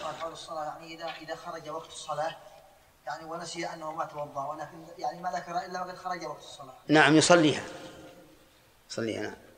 قول الصلاة يعني إذا خرج وقت الصلاة يعني ونسي أنه ما توضأ ولكن يعني ما ذكر إلا وقد خرج وقت الصلاة. نعم يصليها، نعم.